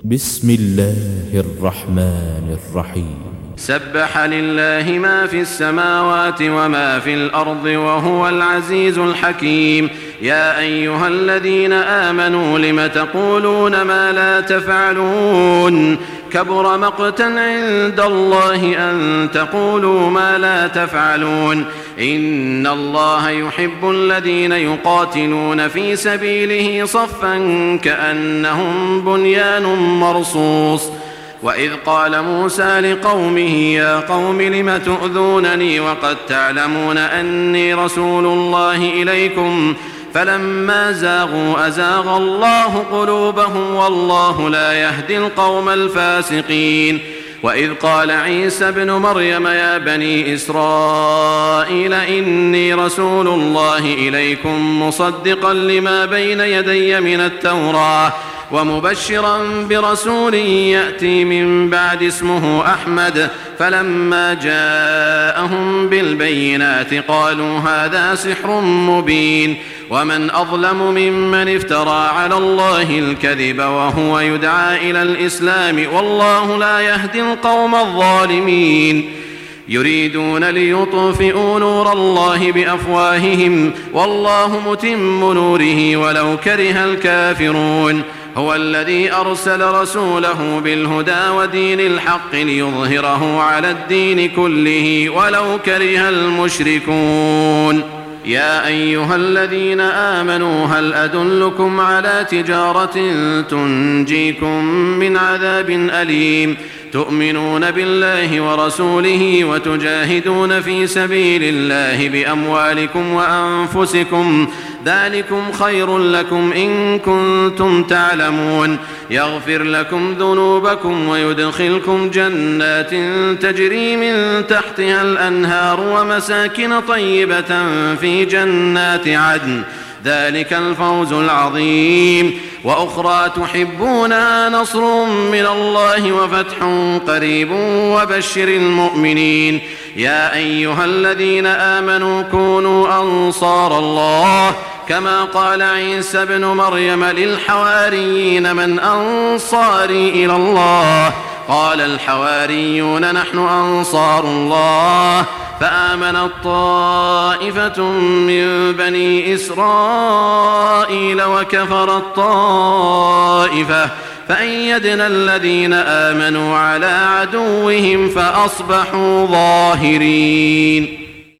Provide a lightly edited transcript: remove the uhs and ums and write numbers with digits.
بسم الله الرحمن الرحيم. سبح لله ما في السماوات وما في الأرض وهو العزيز الحكيم. يا أيها الذين آمنوا لم تقولون ما لا تفعلون كبر مقتا عند الله أن تقولوا ما لا تفعلون. إن الله يحب الذين يقاتلون في سبيله صفا كأنهم بنيان مرصوص. وإذ قال موسى لقومه يا قوم لم تؤذونني وقد تعلمون أني رسول الله إليكم فلما زاغوا أزاغ الله قلوبهم والله لا يهدي القوم الفاسقين. وإذ قال عيسى ابن مريم يا بني إسرائيل إني رسول الله إليكم مصدقا لما بين يدي من التوراة ومبشرا برسول يأتي من بعد اسمه أحمد. فلما جاءهم بالبينات قالوا هذا سحر مبين. ومن أظلم ممن افترى على الله الكذب وهو يدعى إلى الإسلام والله لا يهدي القوم الظالمين. يريدون ليطفئوا نور الله بأفواههم والله متم نوره ولو كره الكافرون. هو الذي أرسل رسوله بالهدى ودين الحق ليظهره على الدين كله ولو كره المشركون. يا أيها الذين آمنوا هل أدلكم على تجارة تنجيكم من عذاب أليم تؤمنون بالله ورسوله وتجاهدون في سبيل الله بأموالكم وأنفسكم ذلكم خير لكم إن كنتم تعلمون. يغفر لكم ذنوبكم ويدخلكم جنات تجري من تحتها الأنهار ومساكن طيبة في جنات عدن ذلك الفوز العظيم. وأخرى تحبونها نصر من الله وفتح قريب وبشر المؤمنين. يا أيها الذين آمنوا كونوا أنصار الله كما قال عيسى ابن مريم للحواريين من أنصاري إلى الله قال الحواريون نحن أنصار الله. فآمنت طائفة من بني إسرائيل وكفرت طائفة فأيدنا الذين آمنوا على عدوهم فأصبحوا ظاهرين.